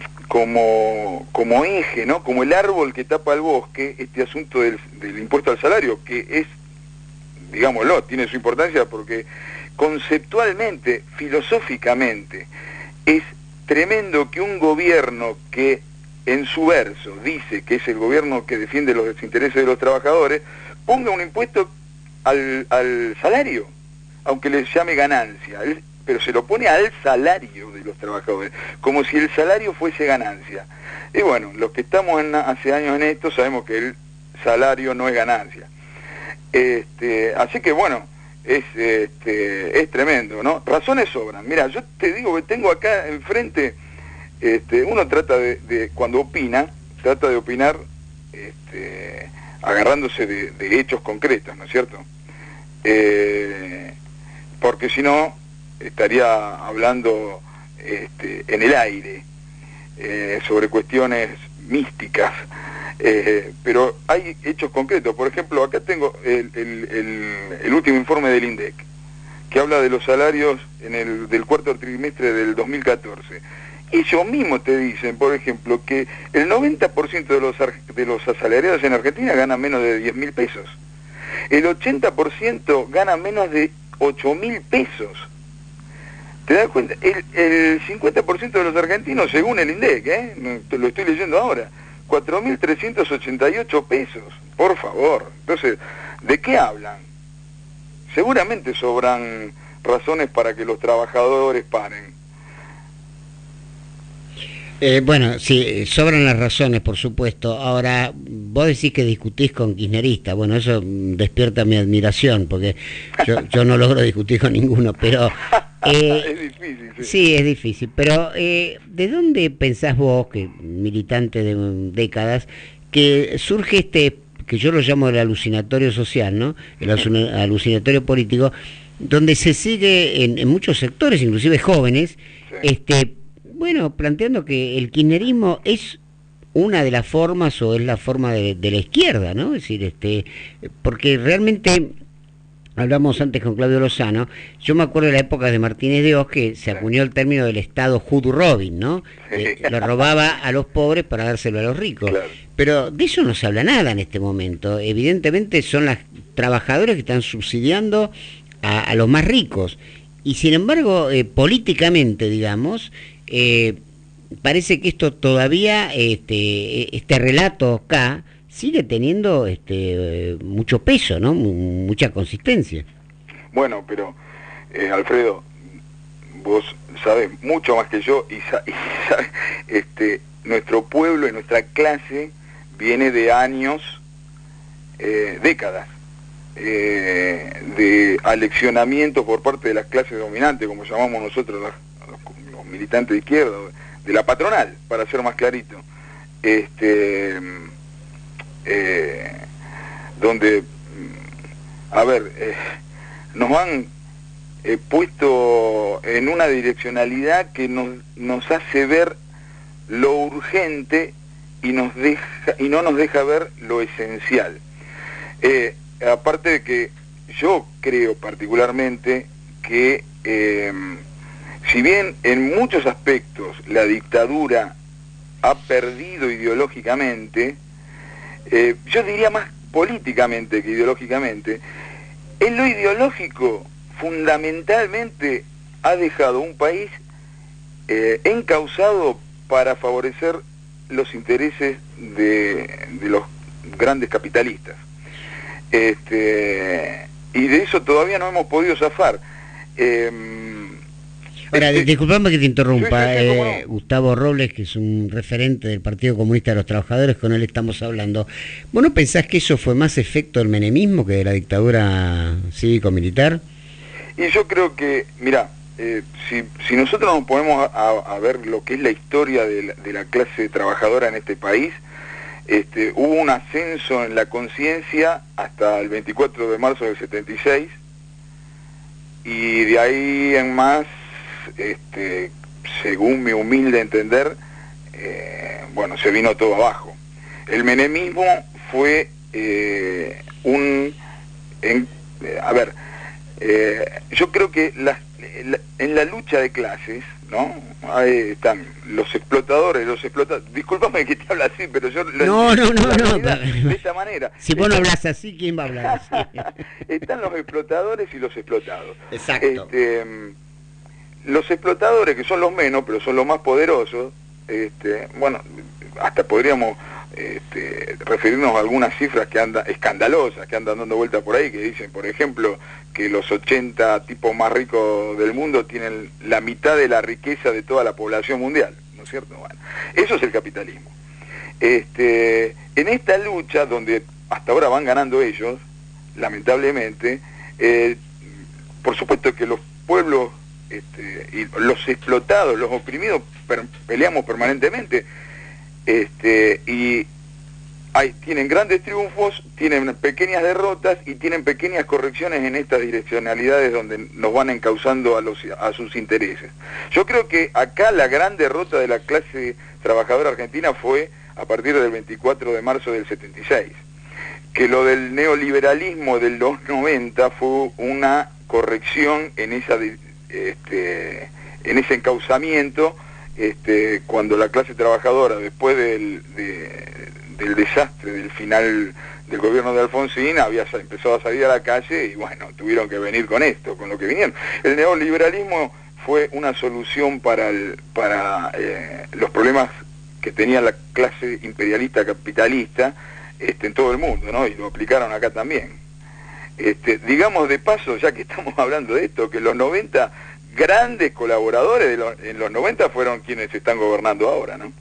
como, como eje, ¿no?, como el árbol que tapa el bosque, este asunto del, del impuesto al salario, que es, digámoslo, tiene su importancia porque conceptualmente, filosóficamente, es tremendo que un gobierno que en su verso dice que es el gobierno que defiende los desintereses de los trabajadores, ponga un impuesto al, al salario, aunque le llame ganancia, él, pero se lo pone al salario de los trabajadores, como si el salario fuese ganancia. Y bueno, los que estamos en, hace años en esto sabemos que el salario no es ganancia. Este, así que bueno, es, este, es tremendo, ¿no? Razones sobran. Mira, yo te digo que tengo acá enfrente, este, uno trata de, de, cuando opina, trata de opinar este, agarrándose de, de hechos concretos, ¿no es cierto? Eh, porque si no, estaría hablando este, en el aire, eh, sobre cuestiones místicas. Eh, pero hay hechos concretos. Por ejemplo, acá tengo el, el, el, el último informe del INDEC, que habla de los salarios en el del cuarto trimestre del dos mil catorce. Ellos mismos te dicen, por ejemplo, que el noventa por ciento de los, de los asalariados en Argentina ganan menos de diez mil pesos. El ochenta por ciento gana menos de ocho mil pesos. ¿Te das cuenta? El, el cincuenta por ciento de los argentinos, según el INDEC, ¿eh? Te lo estoy leyendo ahora, cuatro mil trescientos ochenta y ocho pesos, por favor. Entonces, ¿de qué hablan? Seguramente sobran razones para que los trabajadores paren. Eh, bueno, sí, sobran las razones, por supuesto. Ahora, vos decís que discutís con kirchneristas. Bueno, eso despierta mi admiración, porque yo, yo no logro discutir con ninguno, pero... Eh, es difícil, sí. Sí, es difícil, pero eh, ¿de dónde pensás vos, que militante de décadas, que surge este, que yo lo llamo el alucinatorio social, ¿no? El alucinatorio político, donde se sigue en, en muchos sectores, inclusive jóvenes, sí. este, bueno, planteando que el kirchnerismo es una de las formas o es la forma de, de la izquierda, ¿no? Es decir, este, porque realmente... Hablamos antes con Claudio Lozano, yo me acuerdo de la época de Martínez de Oz, que se acuñó el término del Estado Hood Robin, ¿no? Eh, lo robaba a los pobres para dárselo a los ricos. Claro. Pero de eso no se habla nada en este momento. Evidentemente son las trabajadoras que están subsidiando a, a los más ricos. Y sin embargo, eh, políticamente, digamos, eh, parece que esto todavía, este, este relato acá, sigue teniendo este mucho peso, ¿no? M- mucha consistencia. Bueno, pero eh, Alfredo, vos sabés mucho más que yo y, sa- y sabés, este, nuestro pueblo y nuestra clase viene de años, eh, décadas, eh, de aleccionamiento por parte de las clases dominantes, como llamamos nosotros los, los, los militantes de izquierda, de la patronal, para ser más clarito. Este... Eh, donde, a ver, eh, nos han eh, puesto en una direccionalidad que nos, nos hace ver lo urgente y, nos deja, y no nos deja ver lo esencial. Eh, aparte de que yo creo particularmente que, eh, si bien en muchos aspectos la dictadura ha perdido ideológicamente, Eh, yo diría más políticamente que ideológicamente, en lo ideológico fundamentalmente ha dejado un país eh, encauzado para favorecer los intereses de, de los grandes capitalistas. Este, y de eso todavía no hemos podido zafar. Eh, Ahora, eh, disculpame que te interrumpa, sí, sí, sí, eh, no. Gustavo Robles, que es un referente del Partido Comunista de los Trabajadores, con él estamos hablando. ¿Vos no pensás que eso fue más efecto del menemismo que de la dictadura cívico-militar? Y yo creo que, mira, eh, si, si nosotros nos ponemos a, a ver lo que es la historia de la, de la clase trabajadora en este país, este, hubo un ascenso en la conciencia hasta el veinticuatro de marzo del setenta y seis, y de ahí en más, este, según mi humilde entender, eh, bueno, se vino todo abajo. El menemismo fue eh, un... En, eh, a ver, eh, yo creo que la, la, en la lucha de clases, ¿no? Ahí están los explotadores, los explotadores. Discúlpame que te habla así, pero yo... No, no, no, no. De esta manera. Si vos no hablas así, ¿quién va a hablar así? Están los explotadores y los explotados. Exacto. Este, los explotadores, que son los menos, pero son los más poderosos, este, bueno, hasta podríamos este, referirnos a algunas cifras que andan escandalosas, que andan dando vueltas por ahí, que dicen, por ejemplo, que los ochenta tipos más ricos del mundo tienen la mitad de la riqueza de toda la población mundial, ¿no es cierto? Bueno, eso es el capitalismo. Este, en esta lucha, donde hasta ahora van ganando ellos, lamentablemente, eh, por supuesto que los pueblos este, y los explotados, los oprimidos, per, peleamos permanentemente, este, y hay, tienen grandes triunfos, tienen pequeñas derrotas y tienen pequeñas correcciones en estas direccionalidades donde nos van encauzando a, los, a sus intereses. Yo creo que acá la gran derrota de la clase trabajadora argentina fue a partir del veinticuatro de marzo del setenta y seis, que lo del neoliberalismo de los noventa fue una corrección en esa este, en ese encauzamiento, este, cuando la clase trabajadora, después del, de, del desastre del final del gobierno de Alfonsín, había empezado a salir a la calle y bueno, tuvieron que venir con esto, con lo que vinieron. El neoliberalismo fue una solución para, el, para eh, los problemas que tenía la clase imperialista capitalista este, en todo el mundo, ¿no? Y lo aplicaron acá también. Este, digamos de paso, ya que estamos hablando de esto, que los noventa grandes colaboradores de los, en los noventa fueron quienes están gobernando ahora, ¿no?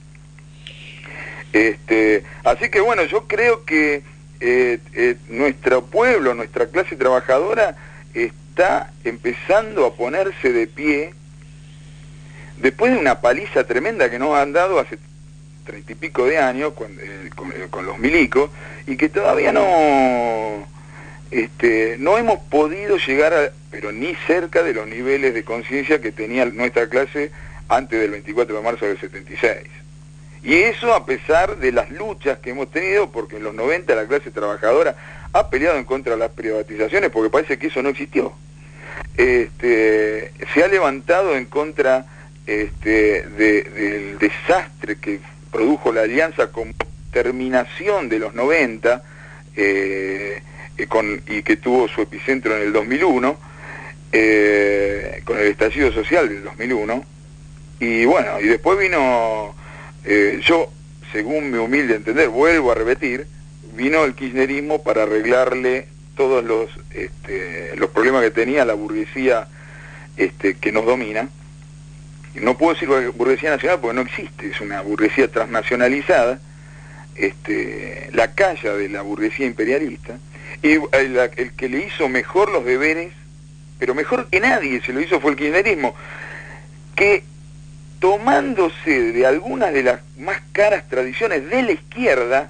Este, así que bueno, yo creo que eh, eh, nuestro pueblo, nuestra clase trabajadora está empezando a ponerse de pie después de una paliza tremenda que nos han dado hace treinta y pico de años con, eh, con, eh, con los milicos, y que todavía no este, no hemos podido llegar a, pero ni cerca de los niveles de conciencia que tenía nuestra clase antes del veinticuatro de marzo del setenta y seis. Y eso a pesar de las luchas que hemos tenido, porque en los noventa la clase trabajadora ha peleado en contra de las privatizaciones, porque parece que eso no existió. Este, se ha levantado en contra este, de, del desastre que produjo la alianza como terminación de los noventa, eh, eh, con, y que tuvo su epicentro en el dos mil uno, eh, con el estallido social del dos mil uno, y bueno, y después vino... Eh, yo, según mi humilde entender, vuelvo a repetir, vino el kirchnerismo para arreglarle todos los este, los problemas que tenía la burguesía este, que nos domina. Y no puedo decir burguesía nacional porque no existe, es una burguesía transnacionalizada, este, la calla de la burguesía imperialista, y el, el que le hizo mejor los deberes, pero mejor que nadie se lo hizo, fue el kirchnerismo, que tomándose de algunas de las más caras tradiciones de la izquierda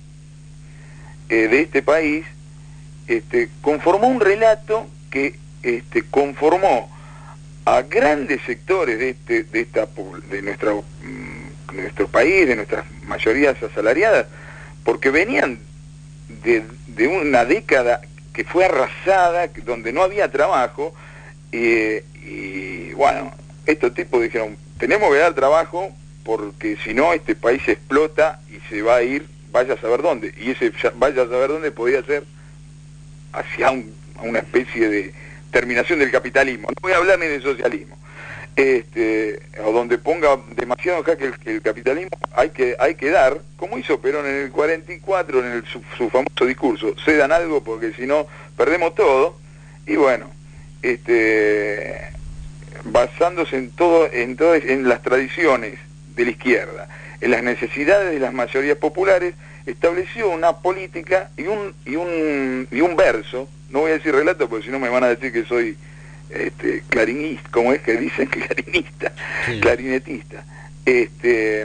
eh, de este país, este, conformó un relato que este, conformó a grandes sectores de este de esta de nuestro, de nuestro país, de nuestras mayorías asalariadas, porque venían de, de una década que fue arrasada, donde no había trabajo, eh, y bueno, estos tipos dijeron, tenemos que dar trabajo porque si no este país se explota y se va a ir, vaya a saber dónde, y ese vaya a saber dónde podía ser hacia un, una especie de terminación del capitalismo. No voy a hablar ni de socialismo, este, o donde ponga demasiado jaque el, el capitalismo, hay que hay que dar, como hizo Perón en el cuarenta y cuatro, en el, su, su famoso discurso, cedan algo porque si no perdemos todo, y bueno, este... basándose en todo, en todo, en las tradiciones de la izquierda, en las necesidades de las mayorías populares, estableció una política y un y un y un verso, no voy a decir relato porque si no me van a decir que soy este clarinista, ¿cómo es que dicen? Clarinista, sí. Clarinetista, este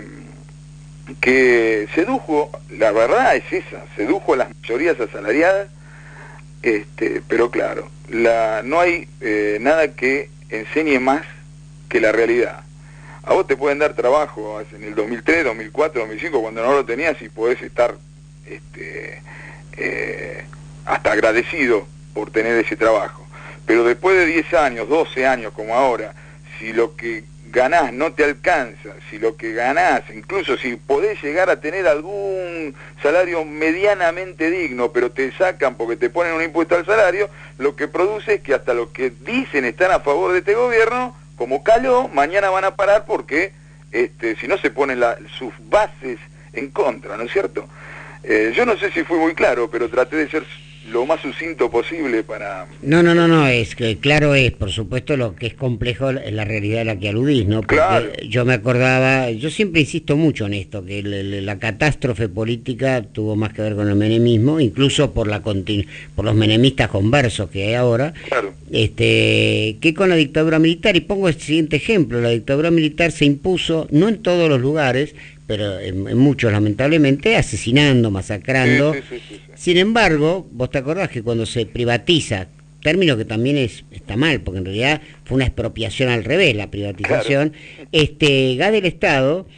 que sedujo, la verdad es esa, sedujo a las mayorías asalariadas, este, pero claro, la no hay eh, nada que enseñe más que la realidad. A vos te pueden dar trabajo en el dos mil tres, dos mil cuatro, dos mil cinco, cuando no lo tenías, y podés estar este, eh, hasta agradecido por tener ese trabajo. Pero después de diez años, doce años como ahora, si lo que ganás no te alcanza, si lo que ganás, incluso si podés llegar a tener algún salario medianamente digno, pero te sacan porque te ponen un impuesto al salario, lo que produce es que hasta los que dicen están a favor de este gobierno, como caló, mañana van a parar porque este, si no se ponen la, sus bases en contra, ¿no es cierto? Eh, yo no sé si fui muy claro, pero traté de ser lo más sucinto posible para... No, no, no, no, es que claro es, por supuesto, lo que es complejo es la realidad a la que aludís, ¿no? Porque claro. Yo me acordaba, yo siempre insisto mucho en esto, que el, el, la catástrofe política tuvo más que ver con el menemismo, incluso por la continu, por los menemistas conversos que hay ahora, claro. este, que con la dictadura militar, y pongo el siguiente ejemplo, la dictadura militar se impuso, no en todos los lugares, pero en, en muchos lamentablemente, asesinando, masacrando. Sí, sí, sí, sí, sí. Sin embargo, vos te acordás que cuando se privatiza, término que también es está mal, porque en realidad fue una expropiación al revés, la privatización, claro. este gas del Estado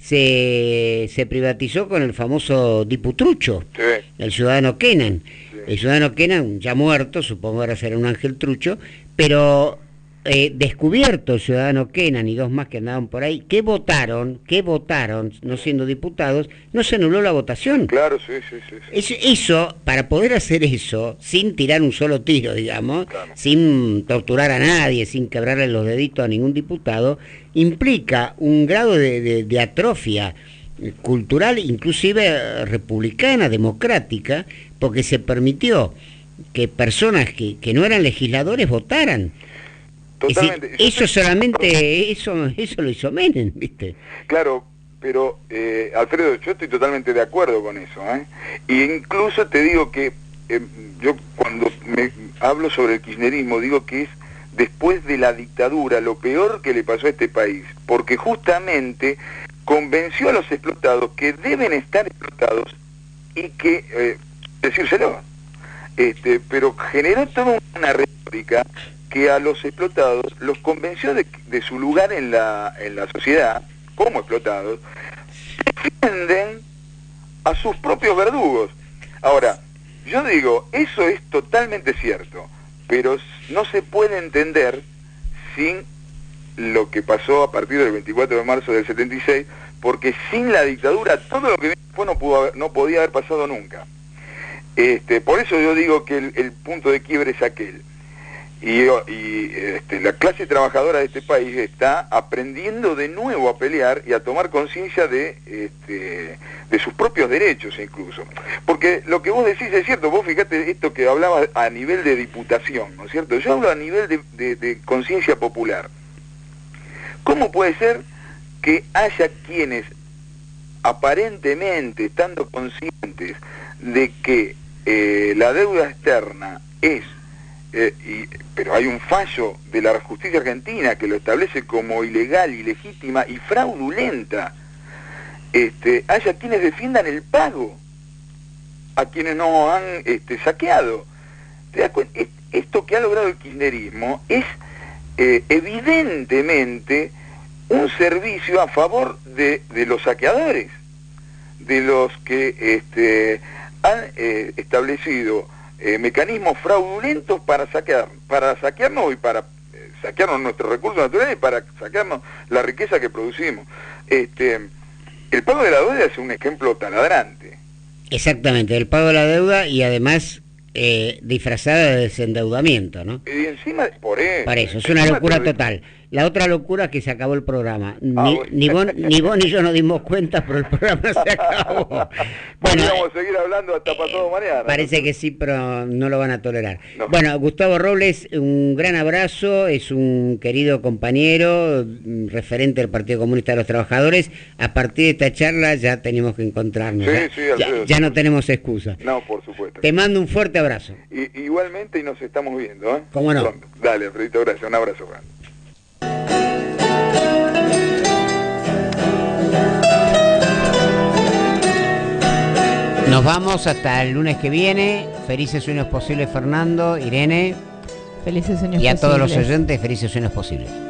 se, se privatizó con el famoso Diputrucho, sí. el ciudadano Kenan. Sí. El ciudadano Kenan, ya muerto, supongo ahora será un ángel trucho, pero... Eh, descubierto el ciudadano Kenan y dos más que andaban por ahí, que votaron, que votaron, no siendo diputados, no se anuló la votación. Claro, sí, sí, sí. sí. Eso, eso, para poder hacer eso, sin tirar un solo tiro, digamos, claro. sin torturar a nadie, sin quebrarle los deditos a ningún diputado, implica un grado de, de, de atrofia cultural, inclusive republicana, democrática, porque se permitió que personas que, que no eran legisladores votaran. Totalmente. Es decir, eso solamente, eso eso lo hizo Menem, ¿viste? Claro, pero eh, Alfredo, yo estoy totalmente de acuerdo con eso, ¿eh? Y incluso te digo que eh, yo cuando me hablo sobre el kirchnerismo digo que es después de la dictadura lo peor que le pasó a este país, porque justamente convenció a los explotados que deben estar explotados y que, eh, decírselo, este, pero generó toda una retórica que a los explotados los convenció de, de su lugar en la, en la sociedad, como explotados, defienden a sus propios verdugos. Ahora, yo digo, eso es totalmente cierto, pero no se puede entender sin lo que pasó a partir del veinticuatro de marzo del setenta y seis, porque sin la dictadura todo lo que después no, pudo haber, no podía haber pasado nunca. Este, por eso yo digo que el, el punto de quiebre es aquel. Y, y este, la clase trabajadora de este país está aprendiendo de nuevo a pelear y a tomar conciencia de, este, de sus propios derechos incluso. Porque lo que vos decís es cierto, vos fíjate esto que hablabas a nivel de diputación, ¿no es cierto? Yo hablo a nivel de, de, de conciencia popular. ¿Cómo puede ser que haya quienes aparentemente, estando conscientes de que eh, la deuda externa es Eh, y, pero hay un fallo de la justicia argentina que lo establece como ilegal, ilegítima y fraudulenta, este, haya quienes defiendan el pago a quienes nos han este, saqueado? ¿Te das cuenta? Esto que ha logrado el kirchnerismo es eh, evidentemente un servicio a favor de, de los saqueadores, de los que este, han eh, establecido Eh, mecanismos fraudulentos para saquear, para saquearnos y para eh, saquearnos nuestros recursos naturales y para saquearnos la riqueza que producimos. Este, el pago de la deuda es un ejemplo taladrante. Exactamente, el pago de la deuda y además eh, disfrazada de desendeudamiento, ¿no? Y encima, por eso. Para eso, es una locura total. La otra locura es que se acabó el programa. Ni, ah, bueno. ni, vos, ni vos ni yo nos dimos cuenta, pero el programa se acabó. Bueno, vamos a seguir hablando hasta eh, pasado mañana. Parece ¿no? que sí, pero no lo van a tolerar. No. Bueno, Gustavo Robles, un gran abrazo, es un querido compañero, referente del Partido Comunista de los Trabajadores. A partir de esta charla ya tenemos que encontrarnos. Sí, ya, sí, Alfredo, ya, ya no tenemos excusa. No, por supuesto. Te mando un fuerte abrazo. Y, igualmente, y nos estamos viendo, ¿eh? ¿Cómo no? Pronto. Dale, Alfredito, gracias. Un abrazo grande. Nos vamos hasta el lunes que viene. Felices sueños posibles, Fernando, Irene. Felices sueños posibles. Y a todos los oyentes, felices sueños posibles.